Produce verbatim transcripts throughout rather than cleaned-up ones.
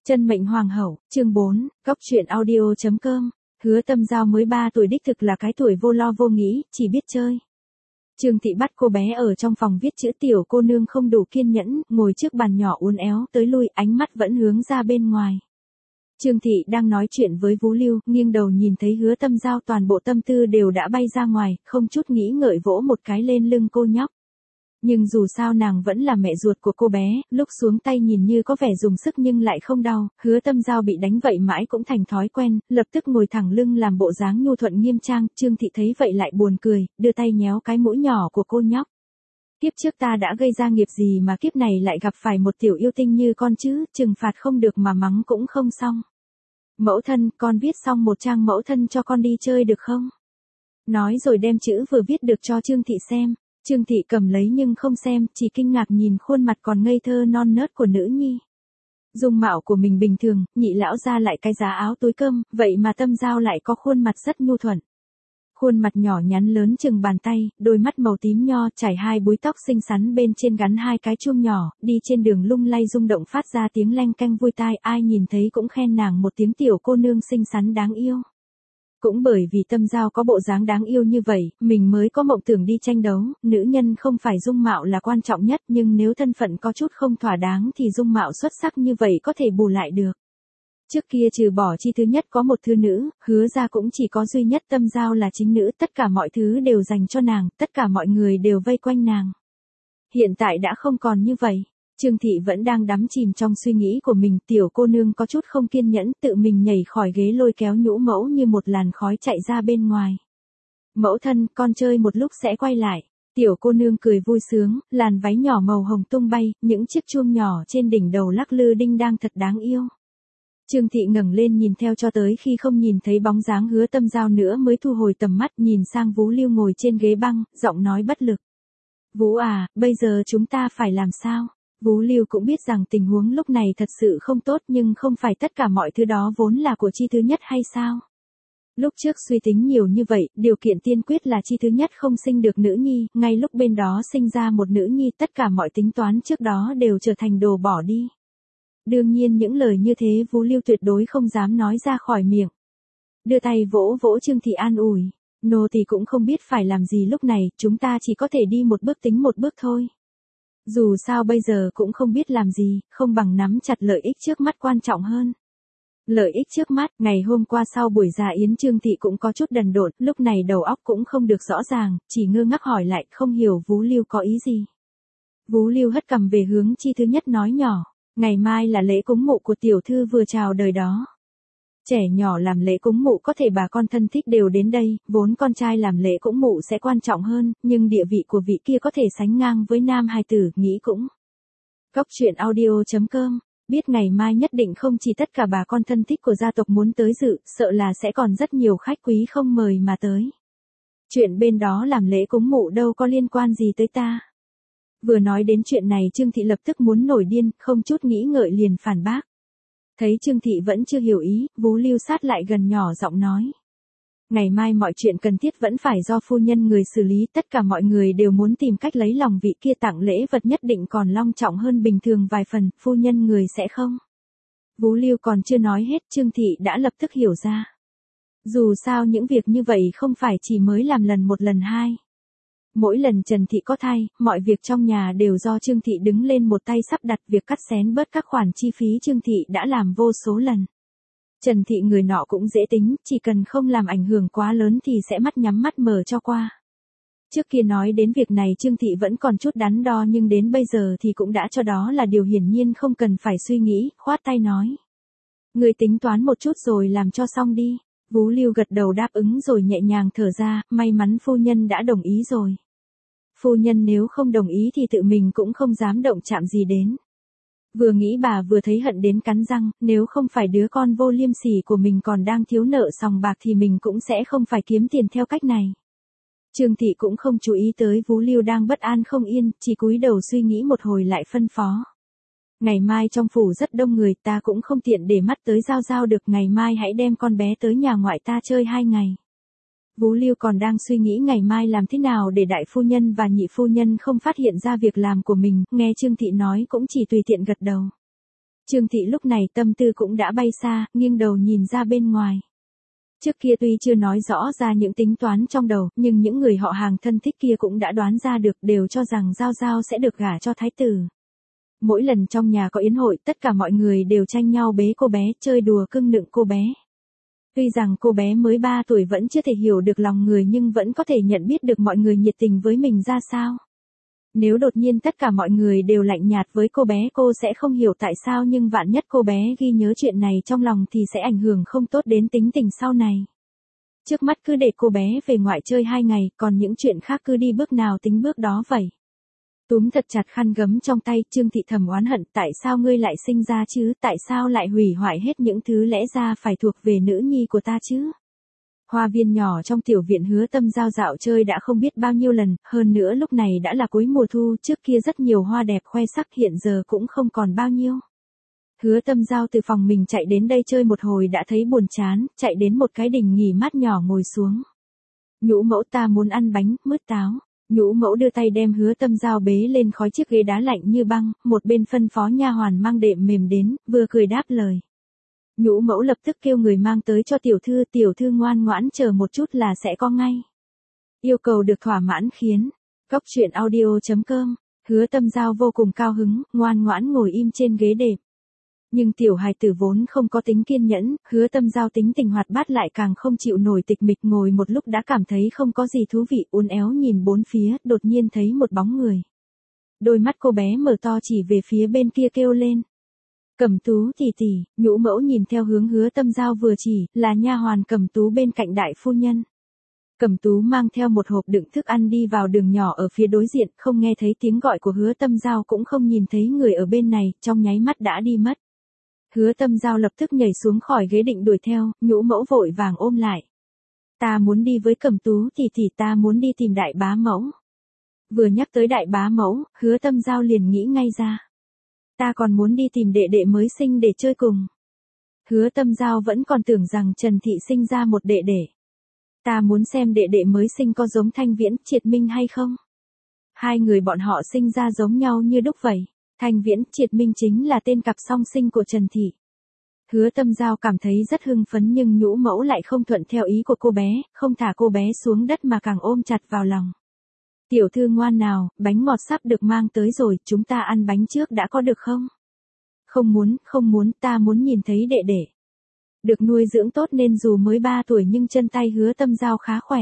Chân mệnh hoàng hậu, chương bốn, góc truyện audio chấm com. Hứa Tâm Giao mới ba tuổi đích thực là cái tuổi vô lo vô nghĩ, chỉ biết chơi. Trương Thị bắt cô bé ở trong phòng viết chữ, tiểu cô nương không đủ kiên nhẫn, ngồi trước bàn nhỏ uốn éo tới lui, ánh mắt vẫn hướng ra bên ngoài. Trương Thị đang nói chuyện với Vú Lưu, nghiêng đầu nhìn thấy Hứa Tâm Giao, toàn bộ tâm tư đều đã bay ra ngoài, không chút nghĩ ngợi vỗ một cái lên lưng cô nhóc. Nhưng dù sao nàng vẫn là mẹ ruột của cô bé, lúc xuống tay nhìn như có vẻ dùng sức nhưng lại không đau. Hứa Tâm Giao bị đánh vậy mãi cũng thành thói quen, lập tức ngồi thẳng lưng làm bộ dáng nhu thuận nghiêm trang. Trương Thị thấy vậy lại buồn cười, đưa tay nhéo cái mũi nhỏ của cô nhóc. Kiếp trước ta đã gây ra nghiệp gì mà kiếp này lại gặp phải một tiểu yêu tinh như con chứ, trừng phạt không được mà mắng cũng không xong. Mẫu thân, con viết xong một trang mẫu thân cho con đi chơi được không? Nói rồi đem chữ vừa viết được cho Trương Thị xem. Trương Thị cầm lấy nhưng không xem, chỉ kinh ngạc nhìn khuôn mặt còn ngây thơ non nớt của nữ nhi. Dung mạo của mình bình thường, nhị lão ra lại cái giá áo túi cơm, vậy mà Tâm Giao lại có khuôn mặt rất nhu thuận. Khuôn mặt nhỏ nhắn lớn chừng bàn tay, đôi mắt màu tím nho, trải hai búi tóc xinh xắn, bên trên gắn hai cái chuông nhỏ, đi trên đường lung lay rung động phát ra tiếng leng canh vui tai, ai nhìn thấy cũng khen nàng một tiếng tiểu cô nương xinh xắn đáng yêu. Cũng bởi vì Tâm Giao có bộ dáng đáng yêu như vậy, mình mới có mộng tưởng đi tranh đấu. Nữ nhân không phải dung mạo là quan trọng nhất, nhưng nếu thân phận có chút không thỏa đáng thì dung mạo xuất sắc như vậy có thể bù lại được. Trước kia trừ bỏ Chi thứ nhất có một thư nữ, Hứa ra cũng chỉ có duy nhất Tâm Giao là chính nữ, tất cả mọi thứ đều dành cho nàng, tất cả mọi người đều vây quanh nàng. Hiện tại đã không còn như vậy. Trương Thị vẫn đang đắm chìm trong suy nghĩ của mình, tiểu cô nương có chút không kiên nhẫn, tự mình nhảy khỏi ghế lôi kéo nhũ mẫu như một làn khói chạy ra bên ngoài. Mẫu thân, con chơi một lúc sẽ quay lại. Tiểu cô nương cười vui sướng, làn váy nhỏ màu hồng tung bay, những chiếc chuông nhỏ trên đỉnh đầu lắc lư đinh đang thật đáng yêu. Trương Thị ngẩng lên nhìn theo cho tới khi không nhìn thấy bóng dáng Hứa Tâm Giao nữa mới thu hồi tầm mắt, nhìn sang Vú Lưu ngồi trên ghế băng, giọng nói bất lực. Vú à, bây giờ chúng ta phải làm sao? Vú Lưu cũng biết rằng tình huống lúc này thật sự không tốt, nhưng không phải tất cả mọi thứ đó vốn là của Chi thứ nhất hay sao? Lúc trước suy tính nhiều như vậy, điều kiện tiên quyết là Chi thứ nhất không sinh được nữ nhi, ngay lúc bên đó sinh ra một nữ nhi, tất cả mọi tính toán trước đó đều trở thành đồ bỏ đi. Đương nhiên những lời như thế Vú Lưu tuyệt đối không dám nói ra khỏi miệng. Đưa tay vỗ vỗ Trương Thị an ủi, nô tỳ cũng không biết phải làm gì lúc này, chúng ta chỉ có thể đi một bước tính một bước thôi. Dù sao bây giờ cũng không biết làm gì, không bằng nắm chặt lợi ích trước mắt quan trọng hơn. Lợi ích trước mắt, ngày hôm qua sau buổi ra yến Trương Thị cũng có chút đần độn, lúc này đầu óc cũng không được rõ ràng, chỉ ngơ ngác hỏi lại, không hiểu Vú Lưu có ý gì. Vú Lưu hất cằm về hướng Chi thứ nhất nói nhỏ, ngày mai là lễ cúng mộ của tiểu thư vừa chào đời đó. Trẻ nhỏ làm lễ cúng mụ có thể bà con thân thích đều đến đây, vốn con trai làm lễ cúng mụ sẽ quan trọng hơn, nhưng địa vị của vị kia có thể sánh ngang với nam hài tử, nghĩ cũng. Góc truyện audio chấm com, biết ngày mai nhất định không chỉ tất cả bà con thân thích của gia tộc muốn tới dự, sợ là sẽ còn rất nhiều khách quý không mời mà tới. Chuyện bên đó làm lễ cúng mụ đâu có liên quan gì tới ta. Vừa nói đến chuyện này Trương Thị lập tức muốn nổi điên, không chút nghĩ ngợi liền phản bác. Thấy Trương Thị vẫn chưa hiểu ý, Vú Lưu sát lại gần nhỏ giọng nói. Ngày mai mọi chuyện cần thiết vẫn phải do phu nhân người xử lý, tất cả mọi người đều muốn tìm cách lấy lòng vị kia, tặng lễ vật nhất định còn long trọng hơn bình thường vài phần, phu nhân người sẽ không. Vú Lưu còn chưa nói hết, Trương Thị đã lập tức hiểu ra. Dù sao những việc như vậy không phải chỉ mới làm lần một lần hai. Mỗi lần Trần Thị có thai, mọi việc trong nhà đều do Trương Thị đứng lên một tay sắp đặt, việc cắt xén bớt các khoản chi phí Trương Thị đã làm vô số lần. Trần Thị người nọ cũng dễ tính, chỉ cần không làm ảnh hưởng quá lớn thì sẽ mắt nhắm mắt mở cho qua. Trước kia nói đến việc này Trương Thị vẫn còn chút đắn đo, nhưng đến bây giờ thì cũng đã cho đó là điều hiển nhiên không cần phải suy nghĩ, khoát tay nói. Người tính toán một chút rồi làm cho xong đi. Vú Lưu gật đầu đáp ứng rồi nhẹ nhàng thở ra, may mắn phu nhân đã đồng ý rồi. Phu nhân nếu không đồng ý thì tự mình cũng không dám động chạm gì đến. Vừa nghĩ bà vừa thấy hận đến cắn răng, nếu không phải đứa con vô liêm sỉ của mình còn đang thiếu nợ sòng bạc thì mình cũng sẽ không phải kiếm tiền theo cách này. Trương Thị cũng không chú ý tới Vú Lưu đang bất an không yên, chỉ cúi đầu suy nghĩ một hồi lại phân phó. Ngày mai trong phủ rất đông người, ta cũng không tiện để mắt tới Giao Giao được, ngày mai hãy đem con bé tới nhà ngoại ta chơi hai ngày. Vú Lưu còn đang suy nghĩ ngày mai làm thế nào để đại phu nhân và nhị phu nhân không phát hiện ra việc làm của mình, nghe Trương Thị nói cũng chỉ tùy tiện gật đầu. Trương Thị lúc này tâm tư cũng đã bay xa, nghiêng đầu nhìn ra bên ngoài. Trước kia tuy chưa nói rõ ra những tính toán trong đầu, nhưng những người họ hàng thân thích kia cũng đã đoán ra được, đều cho rằng Giao Giao sẽ được gả cho thái tử. Mỗi lần trong nhà có yến hội, tất cả mọi người đều tranh nhau bế cô bé, chơi đùa cưng nựng cô bé. Tuy rằng cô bé mới ba tuổi vẫn chưa thể hiểu được lòng người nhưng vẫn có thể nhận biết được mọi người nhiệt tình với mình ra sao. Nếu đột nhiên tất cả mọi người đều lạnh nhạt với cô bé, cô sẽ không hiểu tại sao, nhưng vạn nhất cô bé ghi nhớ chuyện này trong lòng thì sẽ ảnh hưởng không tốt đến tính tình sau này. Trước mắt cứ để cô bé về ngoại chơi hai ngày, còn những chuyện khác cứ đi bước nào tính bước đó vậy. Túm thật chặt khăn gấm trong tay, Trương Thị thầm oán hận, tại sao ngươi lại sinh ra chứ, tại sao lại hủy hoại hết những thứ lẽ ra phải thuộc về nữ nhi của ta chứ. Hoa viên nhỏ trong tiểu viện Hứa Tâm Giao dạo chơi đã không biết bao nhiêu lần, hơn nữa lúc này đã là cuối mùa thu, trước kia rất nhiều hoa đẹp khoe sắc, hiện giờ cũng không còn bao nhiêu. Hứa Tâm Giao từ phòng mình chạy đến đây chơi một hồi đã thấy buồn chán, chạy đến một cái đình nghỉ mát nhỏ ngồi xuống. Nhũ mẫu, ta muốn ăn bánh, mứt táo. Nhũ mẫu đưa tay đem Hứa Tâm Giao bế lên khói chiếc ghế đá lạnh như băng, một bên phân phó nha hoàn mang đệm mềm đến, vừa cười đáp lời. Nhũ mẫu lập tức kêu người mang tới cho tiểu thư, tiểu thư ngoan ngoãn chờ một chút là sẽ có ngay. Yêu cầu được thỏa mãn khiến. Góc truyện audio chấm com. Hứa Tâm Giao vô cùng cao hứng, ngoan ngoãn ngồi im trên ghế đệm. Nhưng tiểu hài tử vốn không có tính kiên nhẫn, Hứa Tâm Giao tính tình hoạt bát lại càng không chịu nổi tịch mịch, ngồi một lúc đã cảm thấy không có gì thú vị, uốn éo nhìn bốn phía, đột nhiên thấy một bóng người. Đôi mắt cô bé mở to chỉ về phía bên kia kêu lên. Cẩm Tú tỷ tỷ. Nhũ mẫu nhìn theo hướng Hứa Tâm Giao vừa chỉ, là nha hoàn Cẩm Tú bên cạnh đại phu nhân. Cẩm Tú mang theo một hộp đựng thức ăn đi vào đường nhỏ ở phía đối diện, không nghe thấy tiếng gọi của Hứa Tâm Giao, cũng không nhìn thấy người ở bên này, trong nháy mắt đã đi mất. Hứa Tâm Giao lập tức nhảy xuống khỏi ghế định đuổi theo, nhũ mẫu vội vàng ôm lại. Ta muốn đi với Cẩm Tú tỷ tỷ, ta muốn đi tìm đại bá mẫu. Vừa nhắc tới đại bá mẫu, Hứa Tâm Giao liền nghĩ ngay ra. Ta còn muốn đi tìm đệ đệ mới sinh để chơi cùng. Hứa Tâm Giao vẫn còn tưởng rằng Trần Thị sinh ra một đệ đệ. Ta muốn xem đệ đệ mới sinh có giống Thanh Viễn, Triệt Minh hay không. Hai người bọn họ sinh ra giống nhau như đúc vậy. Thanh Viễn, Triệt Minh chính là tên cặp song sinh của Trần Thị. Hứa Tâm Giao cảm thấy rất hưng phấn, nhưng nhũ mẫu lại không thuận theo ý của cô bé, không thả cô bé xuống đất mà càng ôm chặt vào lòng. Tiểu thư ngoan nào, bánh ngọt sắp được mang tới rồi, chúng ta ăn bánh trước đã có được không? Không muốn, không muốn, ta muốn nhìn thấy đệ đệ. Được nuôi dưỡng tốt nên dù mới ba tuổi nhưng chân tay Hứa Tâm Giao khá khỏe.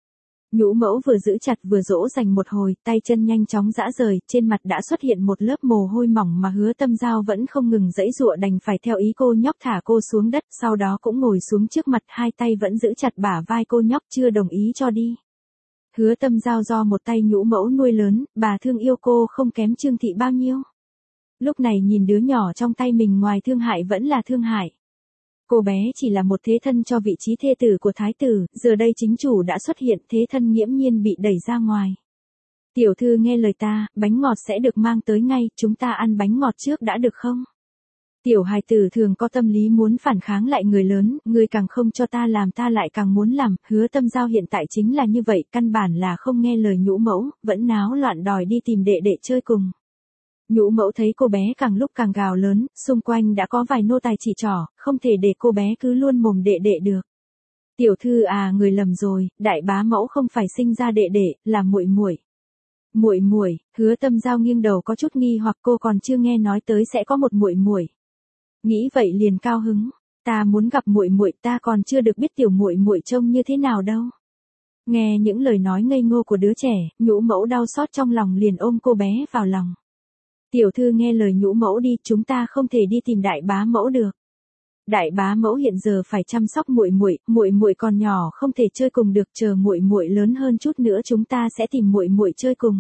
Nhũ mẫu vừa giữ chặt vừa dỗ dành một hồi, tay chân nhanh chóng giã rời, trên mặt đã xuất hiện một lớp mồ hôi mỏng mà Hứa Tâm Giao vẫn không ngừng giãy giụa, đành phải theo ý cô nhóc thả cô xuống đất, sau đó cũng ngồi xuống trước mặt, hai tay vẫn giữ chặt bả vai cô nhóc, chưa đồng ý cho đi. Hứa Tâm Giao do một tay nhũ mẫu nuôi lớn, bà thương yêu cô không kém Trương Thị bao nhiêu. Lúc này nhìn đứa nhỏ trong tay mình, ngoài thương hại vẫn là thương hại. Cô bé chỉ là một thế thân cho vị trí thê tử của thái tử, giờ đây chính chủ đã xuất hiện, thế thân nghiễm nhiên bị đẩy ra ngoài. Tiểu thư nghe lời ta, bánh ngọt sẽ được mang tới ngay, chúng ta ăn bánh ngọt trước đã được không? Tiểu hài tử thường có tâm lý muốn phản kháng lại người lớn, người càng không cho ta làm ta lại càng muốn làm, Hứa Tâm Giao hiện tại chính là như vậy, căn bản là không nghe lời nhũ mẫu, vẫn náo loạn đòi đi tìm đệ đệ chơi cùng. Nhũ mẫu thấy cô bé càng lúc càng gào lớn, xung quanh đã có vài nô tài chỉ trỏ, không thể để cô bé cứ luôn mồm đệ đệ được. Tiểu thư à, người lầm rồi, đại bá mẫu không phải sinh ra đệ đệ, là muội muội. Muội muội. Hứa Tâm Giao nghiêng đầu có chút nghi hoặc, cô còn chưa nghe nói tới sẽ có một muội muội. Nghĩ vậy liền cao hứng, ta muốn gặp muội muội, ta còn chưa được biết tiểu muội muội trông như thế nào đâu. Nghe những lời nói ngây ngô của đứa trẻ, nhũ mẫu đau xót trong lòng liền ôm cô bé vào lòng. Tiểu thư nghe lời nhũ mẫu đi, chúng ta không thể đi tìm đại bá mẫu được. Đại bá mẫu hiện giờ phải chăm sóc muội muội, muội muội còn nhỏ không thể chơi cùng được, chờ muội muội lớn hơn chút nữa chúng ta sẽ tìm muội muội chơi cùng.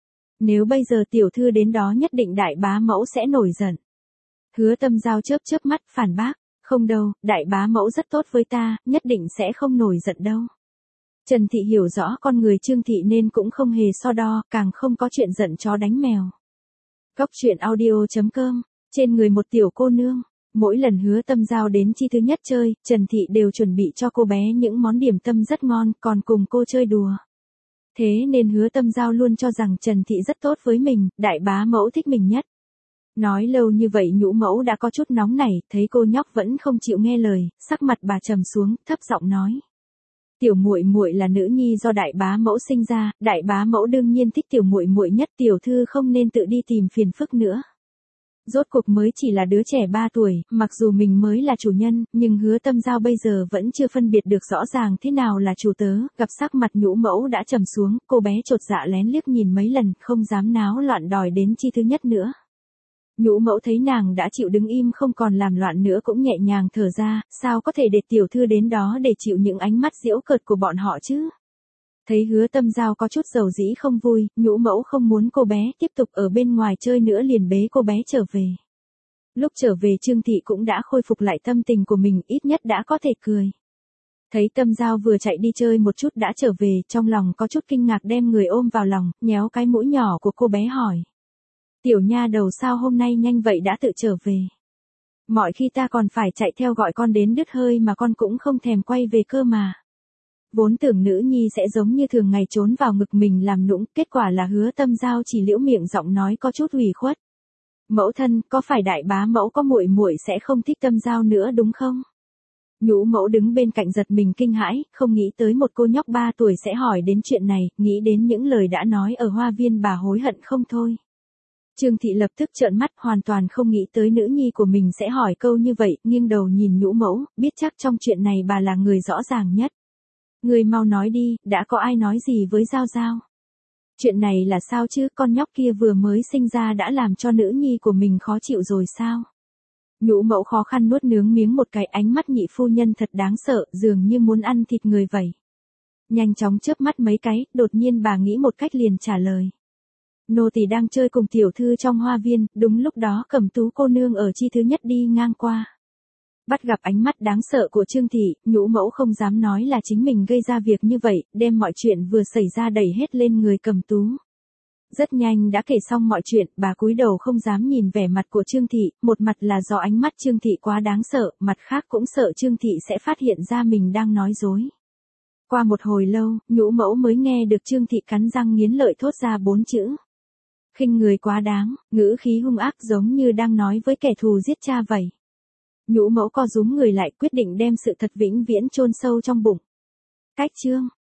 Nếu bây giờ tiểu thư đến đó nhất định đại bá mẫu sẽ nổi giận. Hứa Tâm Giao chớp chớp mắt phản bác, không đâu, đại bá mẫu rất tốt với ta, nhất định sẽ không nổi giận đâu. Trần Thị hiểu rõ con người Trương Thị nên cũng không hề so đo, càng không có chuyện giận chó đánh mèo. Góc truyện audio chấm com, trên người một tiểu cô nương, mỗi lần Hứa Tâm Giao đến chi thứ nhất chơi, Trần Thị đều chuẩn bị cho cô bé những món điểm tâm rất ngon, còn cùng cô chơi đùa. Thế nên Hứa Tâm Giao luôn cho rằng Trần Thị rất tốt với mình, đại bá mẫu thích mình nhất. Nói lâu như vậy nhũ mẫu đã có chút nóng nảy, thấy cô nhóc vẫn không chịu nghe lời, sắc mặt bà trầm xuống, thấp giọng nói. Tiểu muội muội là nữ nhi do đại bá mẫu sinh ra, đại bá mẫu đương nhiên thích tiểu muội muội nhất, tiểu thư không nên tự đi tìm phiền phức nữa. Rốt cuộc mới chỉ là đứa trẻ ba tuổi, mặc dù mình mới là chủ nhân, nhưng Hứa Tâm Giao bây giờ vẫn chưa phân biệt được rõ ràng thế nào là chủ tớ, gặp sắc mặt nhũ mẫu đã trầm xuống, cô bé chột dạ lén liếc nhìn mấy lần, không dám náo loạn đòi đến chi thứ nhất nữa. Nhũ mẫu thấy nàng đã chịu đứng im không còn làm loạn nữa cũng nhẹ nhàng thở ra, sao có thể để tiểu thư đến đó để chịu những ánh mắt giễu cợt của bọn họ chứ? Thấy Hứa Tâm Giao có chút dầu dĩ không vui, nhũ mẫu không muốn cô bé tiếp tục ở bên ngoài chơi nữa liền bế cô bé trở về. Lúc trở về Trương Thị cũng đã khôi phục lại tâm tình của mình, ít nhất đã có thể cười. Thấy Tâm Giao vừa chạy đi chơi một chút đã trở về, trong lòng có chút kinh ngạc đem người ôm vào lòng, nhéo cái mũi nhỏ của cô bé hỏi. Tiểu nha đầu sao hôm nay nhanh vậy đã tự trở về. Mọi khi ta còn phải chạy theo gọi con đến đứt hơi mà con cũng không thèm quay về cơ mà. Vốn tưởng nữ nhi sẽ giống như thường ngày trốn vào ngực mình làm nũng, kết quả là Hứa Tâm Giao chỉ liễu miệng giọng nói có chút ủy khuất. Mẫu thân, có phải đại bá mẫu có muội muội sẽ không thích Tâm Giao nữa đúng không? Nhũ mẫu đứng bên cạnh giật mình kinh hãi, không nghĩ tới một cô nhóc ba tuổi sẽ hỏi đến chuyện này, nghĩ đến những lời đã nói ở hoa viên bà hối hận không thôi. Trương Thị lập tức trợn mắt, hoàn toàn không nghĩ tới nữ nhi của mình sẽ hỏi câu như vậy, nghiêng đầu nhìn nhũ mẫu, biết chắc trong chuyện này bà là người rõ ràng nhất. Người mau nói đi, đã có ai nói gì với Giao Giao? Chuyện này là sao chứ, con nhóc kia vừa mới sinh ra đã làm cho nữ nhi của mình khó chịu rồi sao? Nhũ mẫu khó khăn nuốt nướng miếng một cái, ánh mắt nhị phu nhân thật đáng sợ, dường như muốn ăn thịt người vậy. Nhanh chóng chớp mắt mấy cái, đột nhiên bà nghĩ một cách liền trả lời. Nô tỳ đang chơi cùng tiểu thư trong hoa viên, đúng lúc đó Cẩm Tú cô nương ở chi thứ nhất đi ngang qua. Bắt gặp ánh mắt đáng sợ của Trương Thị, nhũ mẫu không dám nói là chính mình gây ra việc như vậy, đem mọi chuyện vừa xảy ra đẩy hết lên người Cẩm Tú. Rất nhanh đã kể xong mọi chuyện, bà cúi đầu không dám nhìn vẻ mặt của Trương Thị, một mặt là do ánh mắt Trương Thị quá đáng sợ, mặt khác cũng sợ Trương Thị sẽ phát hiện ra mình đang nói dối. Qua một hồi lâu, nhũ mẫu mới nghe được Trương Thị cắn răng nghiến lợi thốt ra bốn chữ. Khinh người quá đáng, ngữ khí hung ác giống như đang nói với kẻ thù giết cha vậy. Nhũ mẫu co rúm người lại quyết định đem sự thật vĩnh viễn chôn sâu trong bụng. Cách chương